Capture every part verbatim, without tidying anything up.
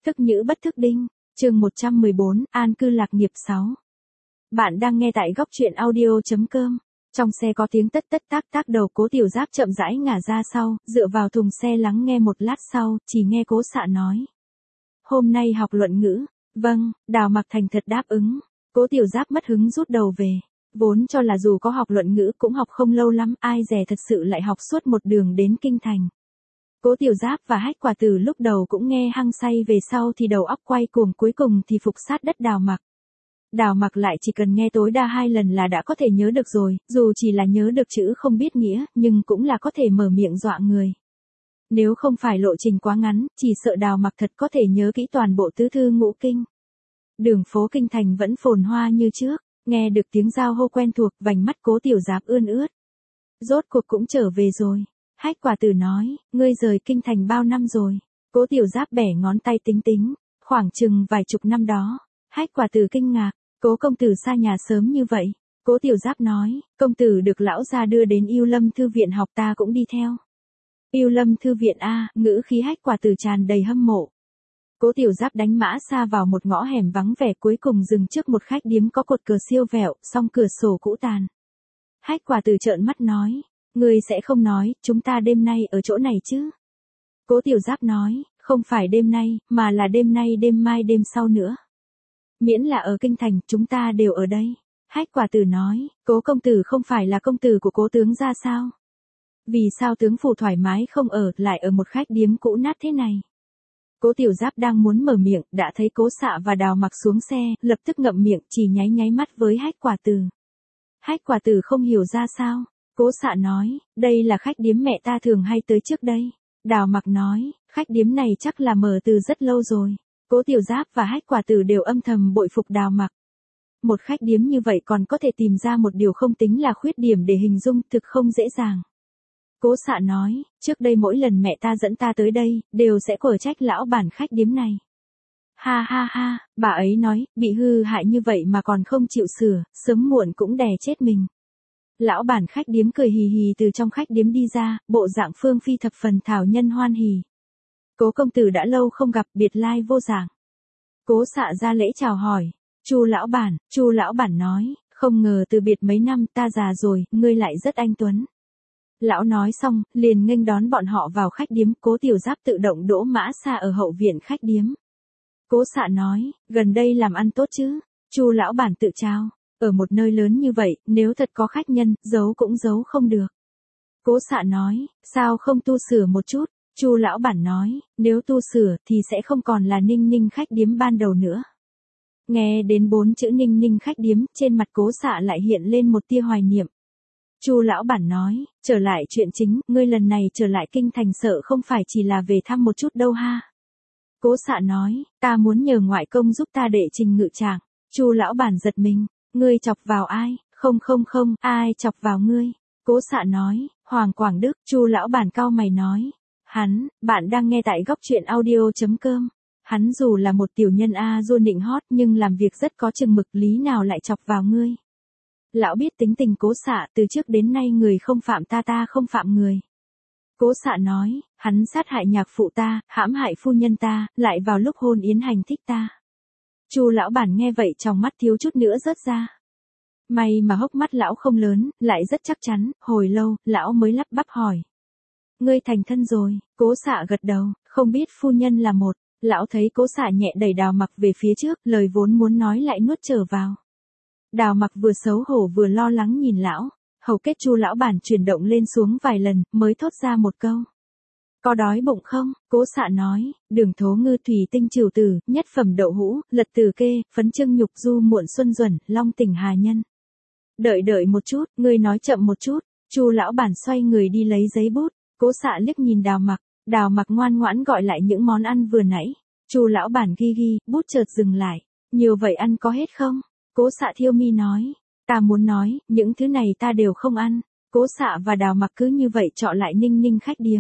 Tức nhữ bất thức đinh, chương một trăm mười bốn, an cư lạc nghiệp sáu. Bạn đang nghe tại góc truyện audio.com. Trong xe có tiếng tất tất tác tác đầu Cố Tiểu Giáp chậm rãi ngả ra sau, dựa vào thùng xe lắng nghe một lát sau, chỉ nghe Cố Xạ nói. Hôm nay học luận ngữ. Vâng, Đào Mặc thành thật đáp ứng. Cố Tiểu Giáp mất hứng rút đầu về. Vốn cho là dù có học luận ngữ cũng học không lâu lắm, ai dè thật sự lại học suốt một đường đến kinh thành. Cố Tiểu Giáp và Hách Quả Tử lúc đầu cũng nghe hăng say, về sau thì đầu óc quay cuồng, cuối cùng thì phục sát đất Đào Mặc. Đào Mặc lại chỉ cần nghe tối đa hai lần là đã có thể nhớ được rồi, dù chỉ là nhớ được chữ không biết nghĩa, nhưng cũng là có thể mở miệng dọa người. Nếu không phải lộ trình quá ngắn, chỉ sợ Đào Mặc thật có thể nhớ kỹ toàn bộ tứ thư ngũ kinh. Đường phố kinh thành vẫn phồn hoa như trước, nghe được tiếng giao hô quen thuộc, vành mắt Cố Tiểu Giáp ươn ướt. Rốt cuộc cũng trở về rồi. Hách Quả Tử nói, ngươi rời kinh thành bao năm rồi? Cố Tiểu Giáp bẻ ngón tay tính tính, khoảng chừng vài chục năm đó. Hách Quả Tử kinh ngạc, Cố công tử xa nhà sớm như vậy. Cố Tiểu Giáp nói, công tử được lão gia đưa đến Yêu Lâm thư viện học, ta cũng đi theo. Yêu Lâm thư viện a, ngữ khí Hách Quả Tử tràn đầy hâm mộ. Cố Tiểu Giáp đánh mã xa vào một ngõ hẻm vắng vẻ, cuối cùng dừng trước một khách điếm có cột cờ siêu vẹo, song cửa sổ cũ tàn. Hách Quả Tử trợn mắt nói, ngươi sẽ không nói, chúng ta đêm nay ở chỗ này chứ? Cố Tiểu Giáp nói, không phải đêm nay, mà là đêm nay, đêm mai, đêm sau nữa. Miễn là ở kinh thành, chúng ta đều ở đây. Hách Quả Tử nói, Cố công tử không phải là công tử của Cố tướng gia sao? Vì sao tướng phủ thoải mái không ở, lại ở một khách điếm cũ nát thế này? Cố Tiểu Giáp đang muốn mở miệng, đã thấy Cố Xạ và Đào Mặc xuống xe, lập tức ngậm miệng, chỉ nháy nháy mắt với Hách Quả Tử. Hách Quả Tử không hiểu ra sao. Cố Xạ nói, đây là khách điếm mẹ ta thường hay tới trước đây. Đào Mặc nói, khách điếm này chắc là mở từ rất lâu rồi. Cố Tiểu Giáp và Hách Quả Tử đều âm thầm bội phục Đào Mặc. Một khách điếm như vậy còn có thể tìm ra một điều không tính là khuyết điểm để hình dung, thực không dễ dàng. Cố Xạ nói, trước đây mỗi lần mẹ ta dẫn ta tới đây, đều sẽ quở trách lão bản khách điếm này. Ha ha ha, bà ấy nói, bị hư hại như vậy mà còn không chịu sửa, sớm muộn cũng đè chết mình. Lão bản khách điếm cười hì hì từ trong khách điếm đi ra, bộ dạng phương phi thập phần thảo nhân hoan hỉ. Cố công tử đã lâu không gặp, biệt lai vô dạng. Cố Xạ ra lễ chào hỏi. Chu lão bản, Chu lão bản nói, không ngờ từ biệt mấy năm, ta già rồi, ngươi lại rất anh tuấn. Lão nói xong, liền nghênh đón bọn họ vào khách điếm. Cố Tiểu Giáp tự động đỗ mã xa ở hậu viện khách điếm. Cố Xạ nói, gần đây làm ăn tốt chứ? Chu lão bản tự trao. Ở một nơi lớn như vậy, nếu thật có khách nhân, giấu cũng giấu không được. Cố Xạ nói, sao không tu sửa một chút? Chu lão bản nói, nếu tu sửa thì sẽ không còn là Ninh Ninh khách điếm ban đầu nữa. Nghe đến bốn chữ Ninh Ninh khách điếm, trên mặt Cố Xạ lại hiện lên một tia hoài niệm. Chu lão bản nói, trở lại chuyện chính, ngươi lần này trở lại kinh thành sợ không phải chỉ là về thăm một chút đâu ha. Cố Xạ nói, ta muốn nhờ ngoại công giúp ta đệ trình ngự trạng. Chu lão bản giật mình, ngươi chọc vào ai? Không không không, ai chọc vào ngươi? Cố Xạ nói, Hoàng Quảng Đức. Chu lão bản cau mày nói, hắn, bạn đang nghe tại góc truyện audio.com. Hắn dù là một tiểu nhân a du nịnh hót nhưng làm việc rất có chừng mực, lý nào lại chọc vào ngươi. Lão biết tính tình Cố Xạ, từ trước đến nay người không phạm ta ta không phạm người. Cố Xạ nói, hắn sát hại nhạc phụ ta, hãm hại phu nhân ta, lại vào lúc hôn yến hành thích ta. Chu lão bản nghe vậy trong mắt thiếu chút nữa rớt ra. May mà hốc mắt lão không lớn, lại rất chắc chắn, hồi lâu, lão mới lắp bắp hỏi. Ngươi thành thân rồi? Cố Xạ gật đầu, không biết phu nhân là một. Lão thấy Cố Xạ nhẹ đẩy Đào Mặc về phía trước, lời vốn muốn nói lại nuốt trở vào. Đào Mặc vừa xấu hổ vừa lo lắng nhìn lão, hầu kết Chu lão bản chuyển động lên xuống vài lần, mới thốt ra một câu. Có đói bụng không? Cố Xạ nói, đường thố ngư thủy tinh trừu tử, nhất phẩm đậu hũ, lật tử kê, phấn trưng nhục du muộn xuân duẩn, long tỉnh hà nhân. Đợi đợi một chút, ngươi nói chậm một chút. Chu lão bản xoay người đi lấy giấy bút. Cố Xạ liếc nhìn Đào Mặc, Đào Mặc ngoan ngoãn gọi lại những món ăn vừa nãy. Chu lão bản ghi ghi, bút chợt dừng lại. Nhiều vậy ăn có hết không? Cố Xạ thiêu mi nói, ta muốn nói, những thứ này ta đều không ăn. Cố Xạ và Đào Mặc cứ như vậy chọn lại Ninh Ninh khách điếm.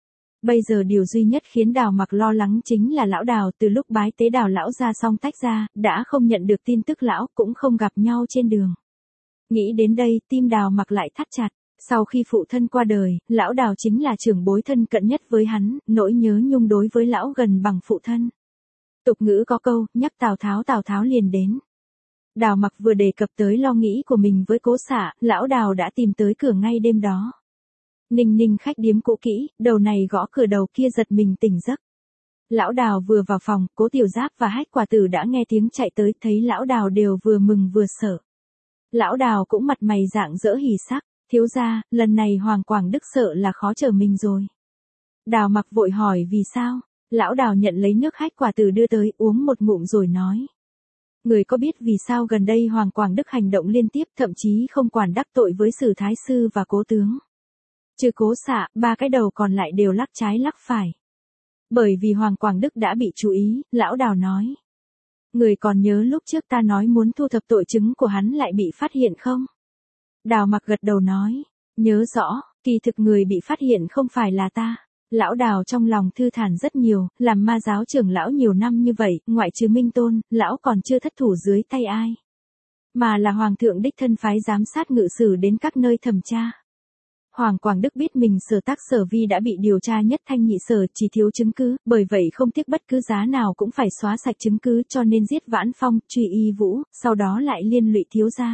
Bây giờ điều duy nhất khiến Đào Mặc lo lắng chính là lão Đào, từ lúc bái tế Đào lão ra xong tách ra, đã không nhận được tin tức lão, cũng không gặp nhau trên đường. Nghĩ đến đây, tim Đào Mặc lại thắt chặt. Sau khi phụ thân qua đời, lão Đào chính là trưởng bối thân cận nhất với hắn, nỗi nhớ nhung đối với lão gần bằng phụ thân. Tục ngữ có câu, nhắc Tào Tháo Tào Tháo liền đến. Đào Mặc vừa đề cập tới lo nghĩ của mình với Cố Xạ, lão Đào đã tìm tới cửa ngay đêm đó. Ninh Ninh khách điếm cũ kỹ, đầu này gõ cửa đầu kia giật mình tỉnh giấc. Lão Đào vừa vào phòng, Cố Tiểu Giáp và Hách Quả Tử đã nghe tiếng chạy tới, thấy lão Đào đều vừa mừng vừa sợ. Lão Đào cũng mặt mày rạng rỡ hỉ sắc, thiếu gia, lần này Hoàng Quảng Đức sợ là khó chờ mình rồi. Đào Mặc vội hỏi vì sao, lão Đào nhận lấy nước Hách Quả Tử đưa tới, uống một ngụm rồi nói. Người có biết vì sao gần đây Hoàng Quảng Đức hành động liên tiếp, thậm chí không quản đắc tội với Sử Thái Sư và Cố Tướng. Trừ Cố Xạ, ba cái đầu còn lại đều lắc trái lắc phải. Bởi vì Hoàng Quảng Đức đã bị chú ý, lão Đào nói. Người còn nhớ lúc trước ta nói muốn thu thập tội chứng của hắn lại bị phát hiện không? Đào Mặc gật đầu nói. Nhớ rõ, kỳ thực người bị phát hiện không phải là ta. Lão Đào trong lòng thư thản rất nhiều, làm ma giáo trưởng lão nhiều năm như vậy, ngoại trừ Minh Tôn, lão còn chưa thất thủ dưới tay ai. Mà là Hoàng thượng đích thân phái giám sát ngự sử đến các nơi thẩm tra. Hoàng Quảng Đức biết mình sở tác sở vi đã bị điều tra nhất thanh nhị sở, chỉ thiếu chứng cứ, bởi vậy không tiếc bất cứ giá nào cũng phải xóa sạch chứng cứ, cho nên giết Vãn Phong, truy Y Vũ, sau đó lại liên lụy thiếu gia.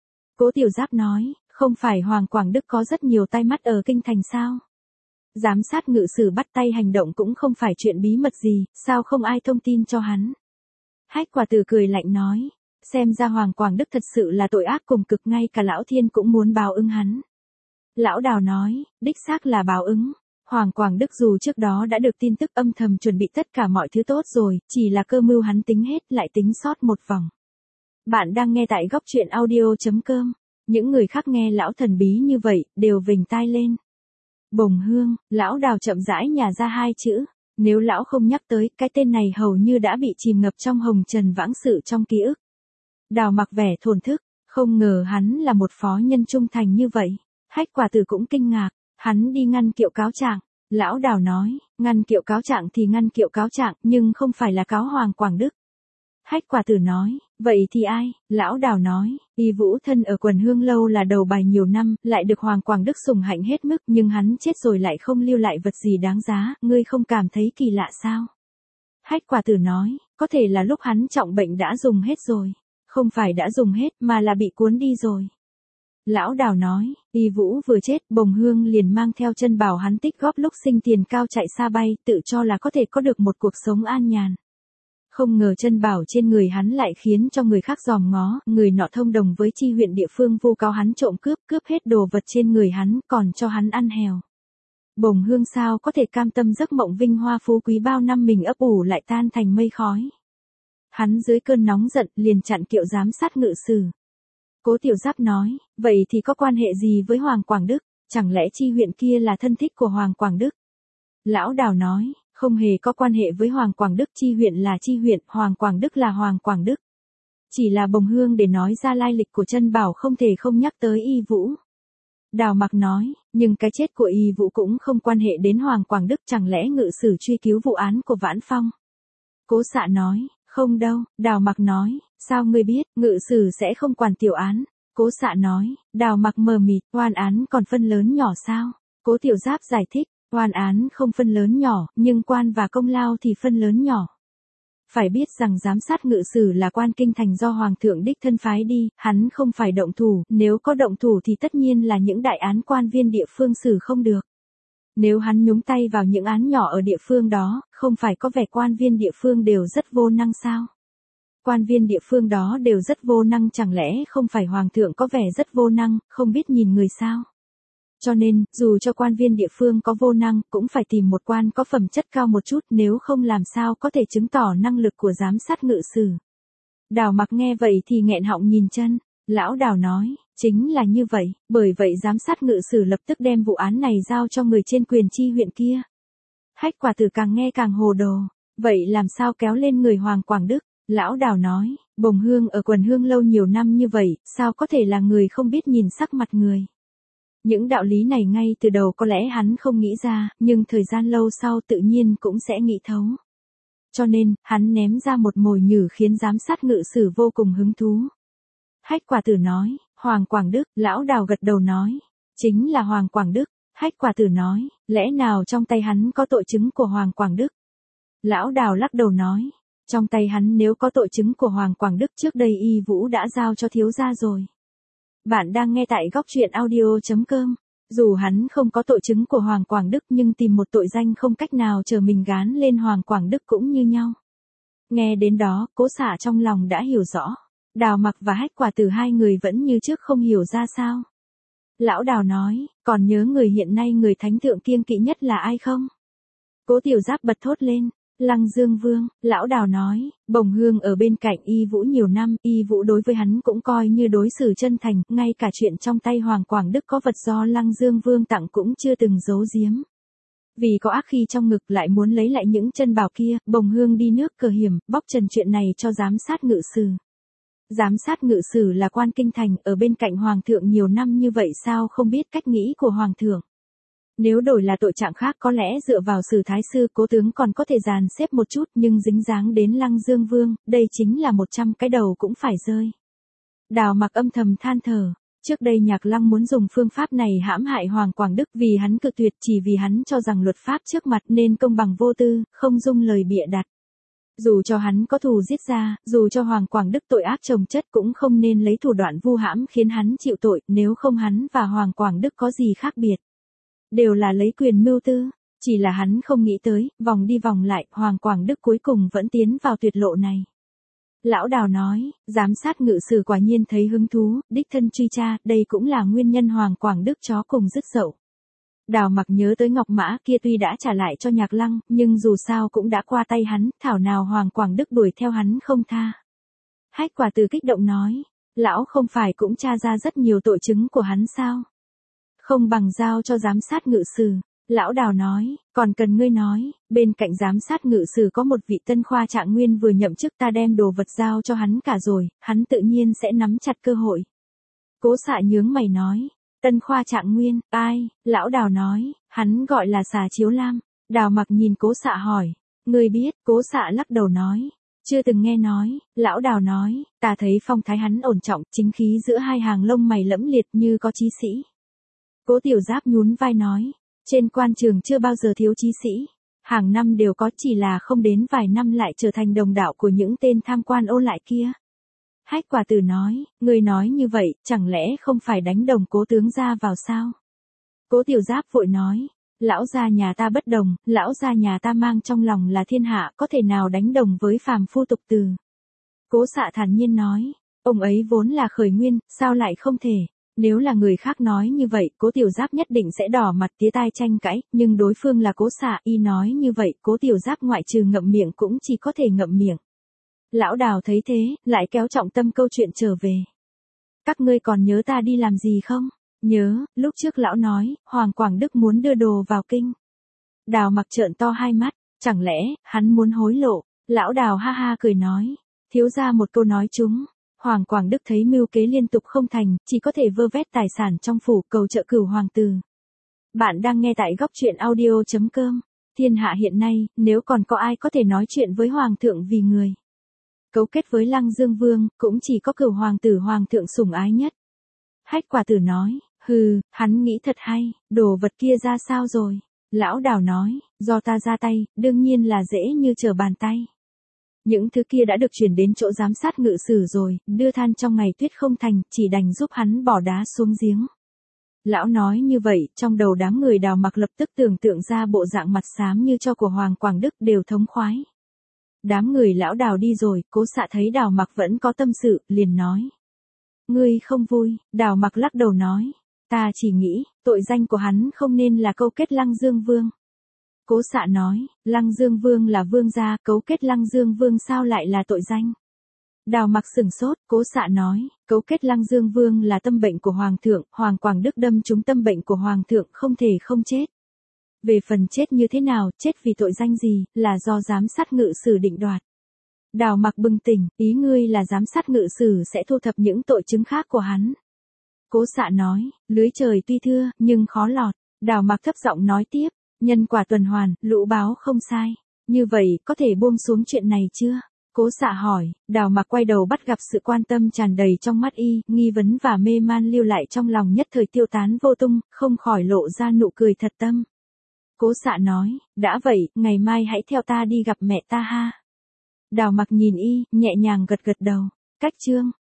Cố Tiểu Giáp nói, không phải Hoàng Quảng Đức có rất nhiều tai mắt ở kinh thành sao? Giám sát ngự sử bắt tay hành động cũng không phải chuyện bí mật gì, sao không ai thông tin cho hắn? Hách Quả Tử cười lạnh nói, xem ra Hoàng Quảng Đức thật sự là tội ác cùng cực, ngay cả lão thiên cũng muốn báo ứng hắn. Lão Đào nói, đích xác là báo ứng. Hoàng Quảng Đức dù trước đó đã được tin tức âm thầm chuẩn bị tất cả mọi thứ tốt rồi, chỉ là cơ mưu hắn tính hết lại tính sót một vòng. Bạn đang nghe tại góc truyện audio chấm com. Những người khác nghe lão thần bí như vậy, đều vểnh tai lên. Bồng Hương, lão Đào chậm rãi nhả ra hai chữ. Nếu lão không nhắc tới, cái tên này hầu như đã bị chìm ngập trong hồng trần vãng sự trong ký ức. Đào Mặc vẻ thổn thức, không ngờ hắn là một phó nhân trung thành như vậy. Hách Quả Tử cũng kinh ngạc, hắn đi ngăn kiệu cáo trạng. Lão Đào nói, ngăn kiệu cáo trạng thì ngăn kiệu cáo trạng, nhưng không phải là cáo Hoàng Quảng Đức. Hách Quả Tử nói, vậy thì ai? Lão Đào nói, Y Vũ thân ở Quần Hương lâu là đầu bài nhiều năm, lại được Hoàng Quảng Đức sủng hạnh hết mức, nhưng hắn chết rồi lại không lưu lại vật gì đáng giá, ngươi không cảm thấy kỳ lạ sao? Hách Quả Tử nói, có thể là lúc hắn trọng bệnh đã dùng hết rồi. Không phải đã dùng hết, mà là bị cuốn đi rồi. Lão Đào nói, Y Vũ vừa chết, Bồng Hương liền mang theo chân bảo hắn tích góp lúc sinh tiền cao chạy xa bay, tự cho là có thể có được một cuộc sống an nhàn. Không ngờ chân bảo trên người hắn lại khiến cho người khác dòm ngó, người nọ thông đồng với chi huyện địa phương vu cáo hắn trộm cướp, cướp hết đồ vật trên người hắn, còn cho hắn ăn hèo. Bồng Hương sao có thể cam tâm giấc mộng vinh hoa phú quý bao năm mình ấp ủ lại tan thành mây khói. Hắn dưới cơn nóng giận liền chặn kiệu giám sát ngự sử. Cố Tiểu Giáp nói, vậy thì có quan hệ gì với Hoàng Quảng Đức, chẳng lẽ chi huyện kia là thân thích của Hoàng Quảng Đức? Lão Đào nói, không hề có quan hệ với Hoàng Quảng Đức, chi huyện là chi huyện, Hoàng Quảng Đức là Hoàng Quảng Đức. Chỉ là Bồng Hương để nói ra lai lịch của chân bảo không thể không nhắc tới Y Vũ. Đào Mặc nói, nhưng cái chết của Y Vũ cũng không quan hệ đến Hoàng Quảng Đức, chẳng lẽ ngự sử truy cứu vụ án của Vãn Phong? Cố Xạ nói, không đâu. Đào Mặc nói, sao ngươi biết, ngự sử sẽ không quản tiểu án? Cố Xạ nói, Đào Mặc mờ mịt, oan án còn phân lớn nhỏ sao? Cố Tiểu Giáp giải thích, oan án không phân lớn nhỏ, nhưng quan và công lao thì phân lớn nhỏ. Phải biết rằng giám sát ngự sử là quan kinh thành do Hoàng thượng đích thân phái đi, hắn không phải động thủ, nếu có động thủ thì tất nhiên là những đại án quan viên địa phương xử không được. Nếu hắn nhúng tay vào những án nhỏ ở địa phương đó, không phải có vẻ quan viên địa phương đều rất vô năng sao? Quan viên địa phương đó đều rất vô năng, chẳng lẽ không phải Hoàng thượng có vẻ rất vô năng, không biết nhìn người sao? Cho nên, dù cho quan viên địa phương có vô năng, cũng phải tìm một quan có phẩm chất cao một chút, nếu không làm sao có thể chứng tỏ năng lực của giám sát ngự sử. Đào Mặc nghe vậy thì nghẹn họng nhìn chân. Lão Đào nói, chính là như vậy, bởi vậy giám sát ngự sử lập tức đem vụ án này giao cho người trên quyền chi huyện kia. Hách Quả Tử càng nghe càng hồ đồ, vậy làm sao kéo lên người Hoàng Quảng Đức? Lão Đào nói, Bồng Hương ở Quần Hương lâu nhiều năm như vậy, sao có thể là người không biết nhìn sắc mặt người? Những đạo lý này ngay từ đầu có lẽ hắn không nghĩ ra, nhưng thời gian lâu sau tự nhiên cũng sẽ nghĩ thấu. Cho nên, hắn ném ra một mồi nhử khiến giám sát ngự sử vô cùng hứng thú. Hách Quả Tử nói, Hoàng Quảng Đức. Lão Đào gật đầu nói, chính là Hoàng Quảng Đức. Hách Quả Tử nói, lẽ nào trong tay hắn có tội chứng của Hoàng Quảng Đức? Lão Đào lắc đầu nói, Trong tay hắn nếu có tội chứng của Hoàng Quảng Đức trước đây Y Vũ đã giao cho thiếu gia rồi. Bạn đang nghe tại góc truyện audio.com. Dù hắn không có tội chứng của Hoàng Quảng Đức nhưng tìm một tội danh không cách nào chờ mình gán lên Hoàng Quảng Đức cũng như nhau. Nghe đến đó, Cố Xạ trong lòng đã hiểu rõ. Đào Mặc và Hách Quả Tử hai người vẫn như trước không hiểu ra sao. Lão Đào nói, còn nhớ người hiện nay người thánh thượng kiêng kỵ nhất là ai không? Cố Tiểu Giáp bật thốt lên, Lăng Dương Vương. Lão Đào nói, Bồng Hương ở bên cạnh Y Vũ nhiều năm, Y Vũ đối với hắn cũng coi như đối xử chân thành, ngay cả chuyện trong tay Hoàng Quảng Đức có vật do Lăng Dương Vương tặng cũng chưa từng giấu giếm. Vì có ác khi trong ngực lại muốn lấy lại những chân bảo kia, Bồng Hương đi nước cờ hiểm, bóc trần chuyện này cho giám sát ngự sử. Giám sát ngự sử là quan kinh thành, ở bên cạnh Hoàng thượng nhiều năm như vậy sao không biết cách nghĩ của Hoàng thượng. Nếu đổi là tội trạng khác có lẽ dựa vào sử thái sư Cố tướng còn có thể dàn xếp một chút, nhưng dính dáng đến Lăng Dương Vương, đây chính là một trăm cái đầu cũng phải rơi. Đào Mặc âm thầm than thở, trước đây Nhạc Lăng muốn dùng phương pháp này hãm hại Hoàng Quảng Đức vì hắn cự tuyệt, chỉ vì hắn cho rằng luật pháp trước mặt nên công bằng vô tư, không dung lời bịa đặt. Dù cho hắn có thù giết ra, dù cho Hoàng Quảng Đức tội ác chồng chất cũng không nên lấy thủ đoạn vu hãm khiến hắn chịu tội, nếu không hắn và Hoàng Quảng Đức có gì khác biệt. Đều là lấy quyền mưu tư, chỉ là hắn không nghĩ tới, vòng đi vòng lại, Hoàng Quảng Đức cuối cùng vẫn tiến vào tuyệt lộ này. Lão Đào nói, giám sát ngự sử quả nhiên thấy hứng thú, đích thân truy tra, đây cũng là nguyên nhân Hoàng Quảng Đức chó cùng dứt dậu. Đào Mặc nhớ tới ngọc mã kia tuy đã trả lại cho Nhạc Lăng, nhưng dù sao cũng đã qua tay hắn, thảo nào Hoàng Quảng Đức đuổi theo hắn không tha. Hách Quả Tử kích động nói, lão không phải cũng tra ra rất nhiều tội chứng của hắn sao? Không bằng giao cho giám sát ngự sử. Lão Đào nói, còn cần ngươi nói, bên cạnh giám sát ngự sử có một vị Tân Khoa Trạng Nguyên vừa nhậm chức, ta đem đồ vật giao cho hắn cả rồi, hắn tự nhiên sẽ nắm chặt cơ hội. Cố Xạ nhướng mày nói, Tân Khoa Trạng Nguyên, ai? Lão Đào nói, hắn gọi là Xà Chiếu Lam. Đào Mặc nhìn Cố Xạ hỏi, ngươi biết? Cố Xạ lắc đầu nói, chưa từng nghe nói. Lão Đào nói, ta thấy phong thái hắn ổn trọng, chính khí giữa hai hàng lông mày lẫm liệt như có chí sĩ. Cố Tiểu Giáp nhún vai nói, trên quan trường chưa bao giờ thiếu chí sĩ, hàng năm đều có, chỉ là không đến vài năm lại trở thành đồng đạo của những tên tham quan ô lại kia. Hách Quả Tử nói, người nói như vậy, chẳng lẽ không phải đánh đồng Cố tướng gia vào sao? Cố Tiểu Giáp vội nói, lão gia nhà ta bất đồng, lão gia nhà ta mang trong lòng là thiên hạ, có thể nào đánh đồng với phàm phu tục từ. Cố Xạ thản nhiên nói, ông ấy vốn là khởi nguyên, sao lại không thể? Nếu là người khác nói như vậy, Cố Tiểu Giáp nhất định sẽ đỏ mặt tía tai tranh cãi, nhưng đối phương là Cố Xạ, y nói như vậy, Cố Tiểu Giáp ngoại trừ ngậm miệng cũng chỉ có thể ngậm miệng. Lão Đào thấy thế, lại kéo trọng tâm câu chuyện trở về. Các ngươi còn nhớ ta đi làm gì không? Nhớ, lúc trước lão nói, Hoàng Quảng Đức muốn đưa đồ vào kinh. Đào Mặc trợn to hai mắt, chẳng lẽ, hắn muốn hối lộ? Lão Đào ha ha cười nói, thiếu ra một câu nói chúng. Hoàng Quảng Đức thấy mưu kế liên tục không thành, chỉ có thể vơ vét tài sản trong phủ cầu trợ cửu hoàng tử. Bạn đang nghe tại góc truyện audio.com. Thiên hạ hiện nay, nếu còn có ai có thể nói chuyện với Hoàng thượng vì người cấu kết với Lăng Dương Vương, cũng chỉ có cửu hoàng tử Hoàng thượng sủng ái nhất. Hách Quả Tử nói, hừ, hắn nghĩ thật hay, đồ vật kia ra sao rồi? Lão Đào nói, do ta ra tay, đương nhiên là dễ như trở bàn tay. Những thứ kia đã được chuyển đến chỗ giám sát ngự sử rồi, đưa than trong ngày tuyết không thành, chỉ đành giúp hắn bỏ đá xuống giếng. Lão nói như vậy, trong đầu đám người Đào Mặc lập tức tưởng tượng ra bộ dạng mặt xám như cho của Hoàng Quảng Đức đều thống khoái. Đám người lão Đào đi rồi, Cố Xạ thấy Đào Mặc vẫn có tâm sự, liền nói. Ngươi không vui? Đào Mặc lắc đầu nói, ta chỉ nghĩ, tội danh của hắn không nên là câu kết Lăng Dương Vương. Cố Xạ nói, Lăng Dương Vương là vương gia, cấu kết Lăng Dương Vương sao lại là tội danh? Đào Mặc sửng sốt, Cố Xạ nói, cấu kết Lăng Dương Vương là tâm bệnh của Hoàng thượng, Hoàng Quảng Đức đâm trúng tâm bệnh của Hoàng thượng, không thể không chết. Về phần chết như thế nào, chết vì tội danh gì, là do giám sát ngự sử định đoạt. Đào Mặc bừng tỉnh, ý ngươi là giám sát ngự sử sẽ thu thập những tội chứng khác của hắn. Cố Xạ nói, lưới trời tuy thưa, nhưng khó lọt. Đào Mặc thấp giọng nói tiếp, nhân quả tuần hoàn, lũ báo không sai. Như vậy, có thể buông xuống chuyện này chưa? Cố Xạ hỏi, Đào Mặc quay đầu bắt gặp sự quan tâm tràn đầy trong mắt y, nghi vấn và mê man lưu lại trong lòng nhất thời tiêu tán vô tung, không khỏi lộ ra nụ cười thật tâm. Cố Xạ nói, đã vậy, ngày mai hãy theo ta đi gặp mẹ ta ha. Đào Mặc nhìn y, nhẹ nhàng gật gật đầu. Cách chương